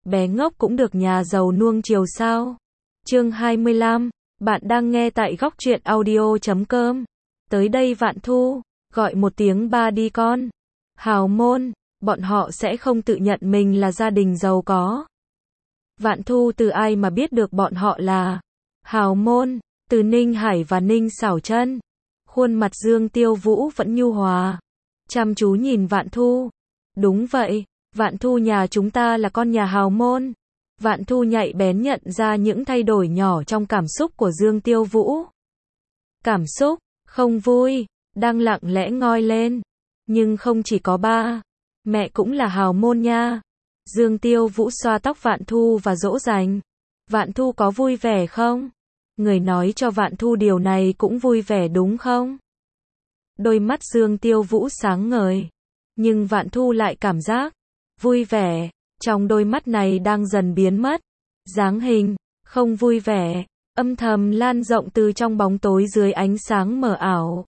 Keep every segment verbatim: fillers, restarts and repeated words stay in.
bé ngốc cũng được nhà giàu nuông chiều sao? Chương hai mươi lăm, bạn đang nghe tại góc truyện audio chấm com. Tới đây Vạn Thu, gọi một tiếng ba đi con. Hào môn, bọn họ sẽ không tự nhận mình là gia đình giàu có. Vạn Thu từ ai mà biết được bọn họ là hào môn, từ Ninh Hải và Ninh Xảo Chân. Khuôn mặt Dương Tiêu Vũ vẫn nhu hòa, chăm chú nhìn Vạn Thu. Đúng vậy, Vạn Thu nhà chúng ta là con nhà hào môn. Vạn Thu nhạy bén nhận ra những thay đổi nhỏ trong cảm xúc của Dương Tiêu Vũ. Cảm xúc, không vui, đang lặng lẽ ngoi lên. Nhưng không chỉ có ba, mẹ cũng là hào môn nha. Dương Tiêu Vũ xoa tóc Vạn Thu và dỗ dành. Vạn Thu có vui vẻ không? Người nói cho Vạn Thu điều này cũng vui vẻ đúng không? Đôi mắt Dương Tiêu Vũ sáng ngời. Nhưng Vạn Thu lại cảm giác vui vẻ trong đôi mắt này đang dần biến mất. Dáng hình không vui vẻ âm thầm lan rộng từ trong bóng tối dưới ánh sáng mờ ảo,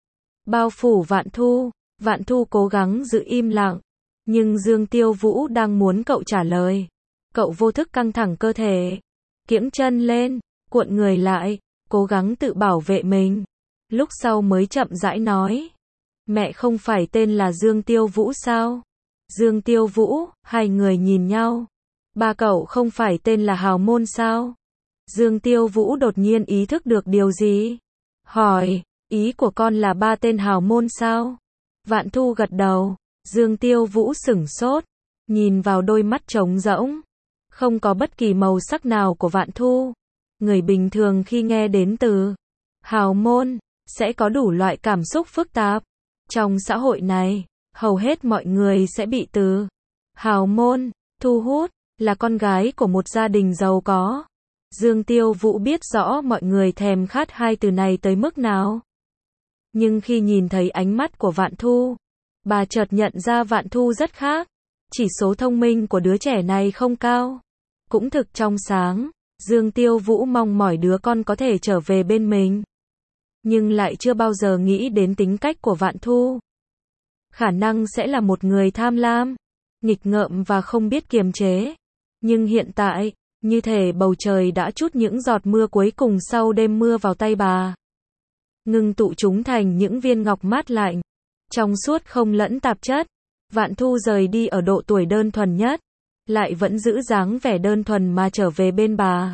bao phủ Vạn Thu. Vạn Thu cố gắng giữ im lặng, nhưng Dương Tiêu Vũ đang muốn cậu trả lời. Cậu vô thức căng thẳng cơ thể, kiễng chân lên, cuộn người lại, cố gắng tự bảo vệ mình. Lúc sau mới chậm rãi nói, mẹ không phải tên là Dương Tiêu Vũ sao? Dương Tiêu Vũ, hai người nhìn nhau. Ba cậu không phải tên là hào môn sao? Dương Tiêu Vũ đột nhiên ý thức được điều gì. Hỏi, ý của con là ba tên hào môn sao? Vạn Thu gật đầu. Dương Tiêu Vũ sửng sốt, nhìn vào đôi mắt trống rỗng, không có bất kỳ màu sắc nào của Vạn Thu. Người bình thường khi nghe đến từ hào môn, sẽ có đủ loại cảm xúc phức tạp. Trong xã hội này, hầu hết mọi người sẽ bị từ hào môn thu hút, là con gái của một gia đình giàu có. Dương Tiêu Vũ biết rõ mọi người thèm khát hai từ này tới mức nào. Nhưng khi nhìn thấy ánh mắt của Vạn Thu, bà chợt nhận ra Vạn Thu rất khác. Chỉ số thông minh của đứa trẻ này không cao, cũng thực trong sáng. Dương Tiêu Vũ mong mỏi đứa con có thể trở về bên mình, nhưng lại chưa bao giờ nghĩ đến tính cách của Vạn Thu. Khả năng sẽ là một người tham lam, nghịch ngợm và không biết kiềm chế. Nhưng hiện tại, như thể bầu trời đã trút những giọt mưa cuối cùng sau đêm mưa vào tay bà, ngưng tụ chúng thành những viên ngọc mát lạnh, trong suốt không lẫn tạp chất. Vạn Thu rời đi ở độ tuổi đơn thuần nhất, lại vẫn giữ dáng vẻ đơn thuần mà trở về bên bà.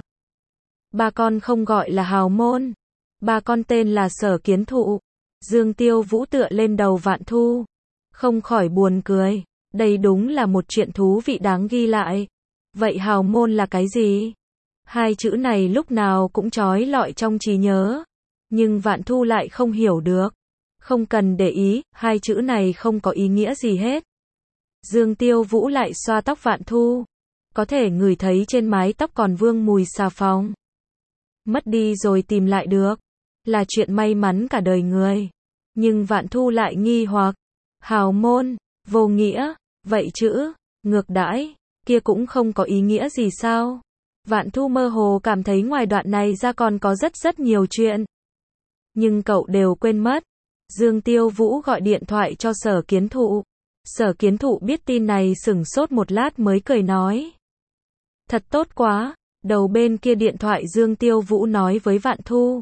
Ba con không gọi là hào môn, ba con tên là Sở Kiến Thụ. Dương Tiêu Vũ tựa lên đầu Vạn Thu, không khỏi buồn cười. Đây đúng là một chuyện thú vị đáng ghi lại. Vậy hào môn là cái gì? Hai chữ này lúc nào cũng trói lọi trong trí nhớ, nhưng Vạn Thu lại không hiểu được. Không cần để ý, hai chữ này không có ý nghĩa gì hết. Dương Tiêu Vũ lại xoa tóc Vạn Thu, có thể ngửi thấy trên mái tóc còn vương mùi xà phòng. Mất đi rồi tìm lại được, là chuyện may mắn cả đời người. Nhưng Vạn Thu lại nghi hoặc, hào môn, vô nghĩa, vậy chữ ngược đãi kia cũng không có ý nghĩa gì sao? Vạn Thu mơ hồ cảm thấy ngoài đoạn này ra còn có rất rất nhiều chuyện, nhưng cậu đều quên mất. Dương Tiêu Vũ gọi điện thoại cho Sở Kiến Thụ. Sở Kiến Thụ biết tin này sửng sốt một lát mới cười nói, thật tốt quá. Đầu bên kia điện thoại Dương Tiêu Vũ nói với Vạn Thu,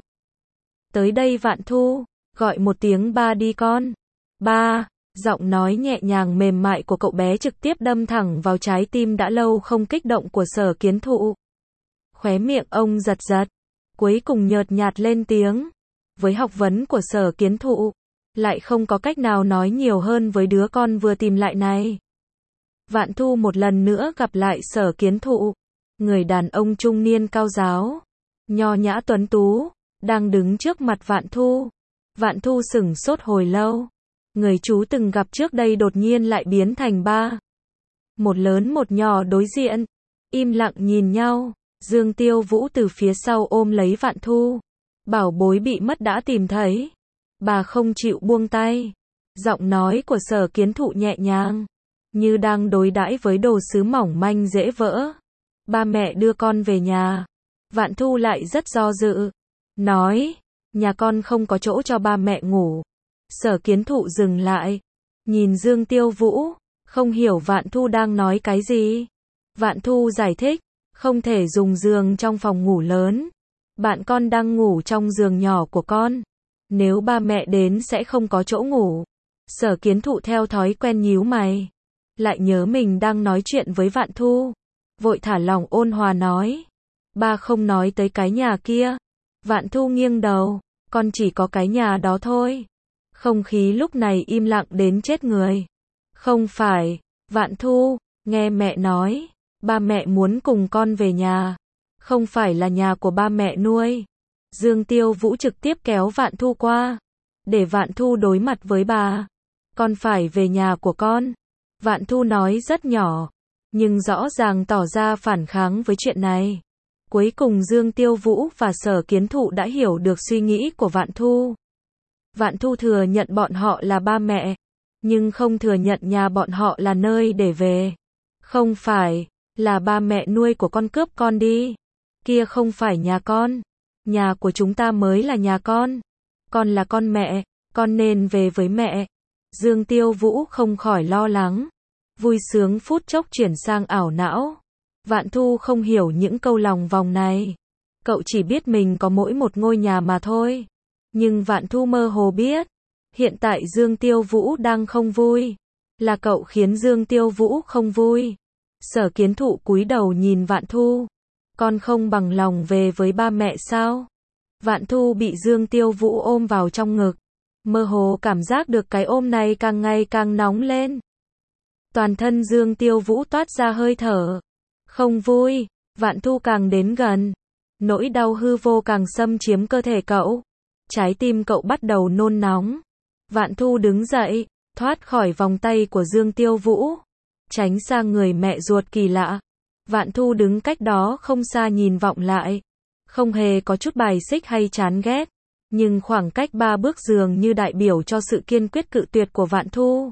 tới đây Vạn Thu, gọi một tiếng ba đi con. Ba. Giọng nói nhẹ nhàng mềm mại của cậu bé trực tiếp đâm thẳng vào trái tim đã lâu không kích động của Sở Kiến Thụ. Khóe miệng ông giật giật, cuối cùng nhợt nhạt lên tiếng. Với học vấn của Sở Kiến Thụ, lại không có cách nào nói nhiều hơn với đứa con vừa tìm lại này. Vạn Thu một lần nữa gặp lại Sở Kiến Thụ, người đàn ông trung niên cao giáo, nho nhã tuấn tú, đang đứng trước mặt Vạn Thu. Vạn Thu sửng sốt hồi lâu. Người chú từng gặp trước đây đột nhiên lại biến thành ba. Một lớn một nhỏ đối diện, im lặng nhìn nhau. Dương Tiêu Vũ từ phía sau ôm lấy Vạn Thu. Bảo bối bị mất đã tìm thấy. Bà không chịu buông tay. Giọng nói của Sở Kiến Thụ nhẹ nhàng, như đang đối đãi với đồ sứ mỏng manh dễ vỡ. Ba mẹ đưa con về nhà. Vạn Thu lại rất do dự, nói, nhà con không có chỗ cho ba mẹ ngủ. Sở Kiến Thụ dừng lại, nhìn Dương Tiêu Vũ, không hiểu Vạn Thu đang nói cái gì. Vạn Thu giải thích, không thể dùng giường trong phòng ngủ lớn. Bạn con đang ngủ trong giường nhỏ của con. Nếu ba mẹ đến sẽ không có chỗ ngủ. Sở Kiến Thụ theo thói quen nhíu mày. Lại nhớ mình đang nói chuyện với Vạn Thu. Vội thả lỏng ôn hòa nói. Ba không nói tới cái nhà kia. Vạn Thu nghiêng đầu. Con chỉ có cái nhà đó thôi. Không khí lúc này im lặng đến chết người. Không phải, Vạn Thu, nghe mẹ nói. Ba mẹ muốn cùng con về nhà. Không phải là nhà của ba mẹ nuôi. Dương Tiêu Vũ trực tiếp kéo Vạn Thu qua. Để Vạn Thu đối mặt với bà. Con phải về nhà của con. Vạn Thu nói rất nhỏ. Nhưng rõ ràng tỏ ra phản kháng với chuyện này. Cuối cùng Dương Tiêu Vũ và Sở Kiến Thụ đã hiểu được suy nghĩ của Vạn Thu. Vạn Thu thừa nhận bọn họ là ba mẹ. Nhưng không thừa nhận nhà bọn họ là nơi để về. Không phải, là ba mẹ nuôi của con cướp con đi. Kia không phải nhà con. Nhà của chúng ta mới là nhà con. Con là con mẹ, con nên về với mẹ. Dương Tiêu Vũ không khỏi lo lắng. Vui sướng phút chốc chuyển sang ảo não. Vạn Thu không hiểu những câu lòng vòng này. Cậu chỉ biết mình có mỗi một ngôi nhà mà thôi. Nhưng Vạn Thu mơ hồ biết. Hiện tại Dương Tiêu Vũ đang không vui. Là cậu khiến Dương Tiêu Vũ không vui. Sở Kiến Thụ cúi đầu nhìn Vạn Thu. Con không bằng lòng về với ba mẹ sao? Vạn Thu bị Dương Tiêu Vũ ôm vào trong ngực. Mơ hồ cảm giác được cái ôm này càng ngày càng nóng lên. Toàn thân Dương Tiêu Vũ toát ra hơi thở. Không vui. Vạn Thu càng đến gần. Nỗi đau hư vô càng xâm chiếm cơ thể cậu. Trái tim cậu bắt đầu nôn nóng. Vạn Thu đứng dậy, thoát khỏi vòng tay của Dương Tiêu Vũ. Tránh sang người mẹ ruột kỳ lạ. Vạn Thu đứng cách đó không xa nhìn vọng lại. Không hề có chút bài xích hay chán ghét. Nhưng khoảng cách ba bước dường như đại biểu cho sự kiên quyết cự tuyệt của Vạn Thu.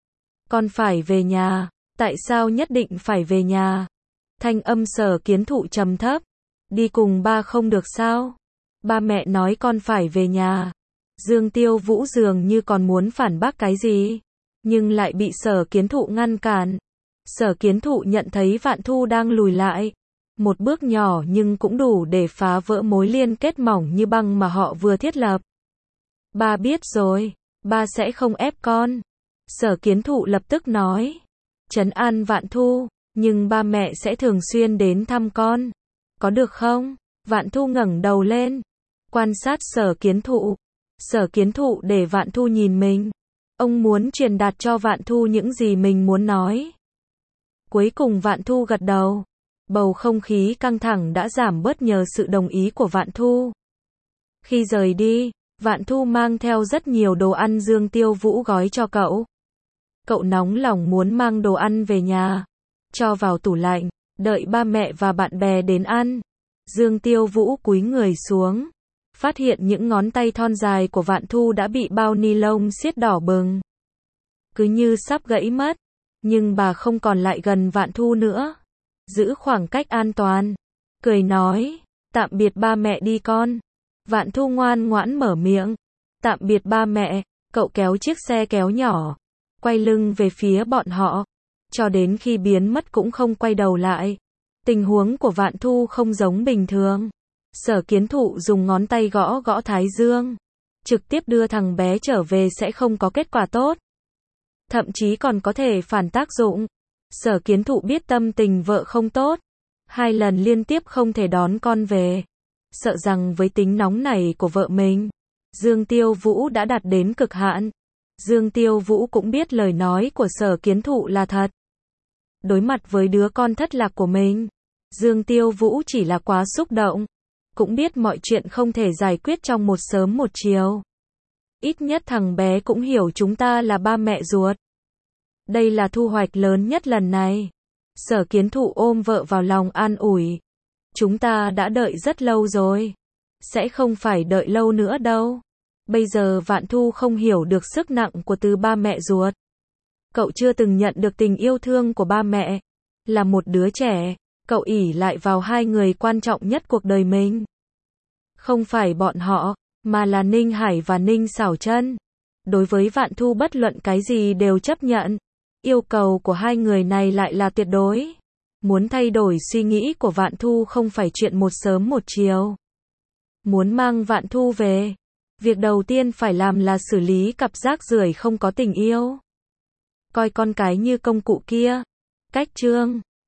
Con phải về nhà. Tại sao nhất định phải về nhà? Thanh âm Sở Kiến Thụ trầm thấp. Đi cùng ba không được sao? Ba mẹ nói con phải về nhà. Dương Tiêu Vũ dường như còn muốn phản bác cái gì. Nhưng lại bị Sở Kiến Thụ ngăn cản. Sở Kiến Thụ nhận thấy Vạn Thu đang lùi lại. Một bước nhỏ nhưng cũng đủ để phá vỡ mối liên kết mỏng như băng mà họ vừa thiết lập. Ba biết rồi. Ba sẽ không ép con. Sở Kiến Thụ lập tức nói. Trấn an Vạn Thu. Nhưng ba mẹ sẽ thường xuyên đến thăm con. Có được không? Vạn Thu ngẩng đầu lên. Quan sát Sở Kiến Thụ. Sở Kiến Thụ để Vạn Thu nhìn mình. Ông muốn truyền đạt cho Vạn Thu những gì mình muốn nói. Cuối cùng Vạn Thu gật đầu. Bầu không khí căng thẳng đã giảm bớt nhờ sự đồng ý của Vạn Thu. Khi rời đi, Vạn Thu mang theo rất nhiều đồ ăn Dương Tiêu Vũ gói cho cậu. Cậu nóng lòng muốn mang đồ ăn về nhà. Cho vào tủ lạnh, đợi ba mẹ và bạn bè đến ăn. Dương Tiêu Vũ cúi người xuống. Phát hiện những ngón tay thon dài của Vạn Thu đã bị bao ni lông siết đỏ bừng. Cứ như sắp gãy mất. Nhưng bà không còn lại gần Vạn Thu nữa. Giữ khoảng cách an toàn. Cười nói, tạm biệt ba mẹ đi con. Vạn Thu ngoan ngoãn mở miệng. Tạm biệt ba mẹ. Cậu kéo chiếc xe kéo nhỏ. Quay lưng về phía bọn họ. Cho đến khi biến mất cũng không quay đầu lại. Tình huống của Vạn Thu không giống bình thường. Sở Kiến Thụ dùng ngón tay gõ gõ thái dương. Trực tiếp đưa thằng bé trở về sẽ không có kết quả tốt. Thậm chí còn có thể phản tác dụng. Sở Kiến Thụ biết tâm tình vợ không tốt. Hai lần liên tiếp không thể đón con về. Sợ rằng với tính nóng này của vợ mình, Dương Tiêu Vũ đã đạt đến cực hạn. Dương Tiêu Vũ cũng biết lời nói của Sở Kiến Thụ là thật. Đối mặt với đứa con thất lạc của mình, Dương Tiêu Vũ chỉ là quá xúc động. Cũng biết mọi chuyện không thể giải quyết trong một sớm một chiều. Ít nhất thằng bé cũng hiểu chúng ta là ba mẹ ruột. Đây là thu hoạch lớn nhất lần này. Sở Kiến Thụ ôm vợ vào lòng an ủi. Chúng ta đã đợi rất lâu rồi. Sẽ không phải đợi lâu nữa đâu. Bây giờ Vạn Thu không hiểu được sức nặng của từ ba mẹ ruột. Cậu chưa từng nhận được tình yêu thương của ba mẹ. Là một đứa trẻ, cậu ỷ lại vào hai người quan trọng nhất cuộc đời mình. Không phải bọn họ, mà là Ninh Hải và Ninh Xảo Chân. Đối với Vạn Thu bất luận cái gì đều chấp nhận. Yêu cầu của hai người này lại là tuyệt đối. Muốn thay đổi suy nghĩ của Vạn Thu không phải chuyện một sớm một chiều. Muốn mang Vạn Thu về, việc đầu tiên phải làm là xử lý cặp rác rưởi không có tình yêu. Coi con cái như công cụ kia. Cách chương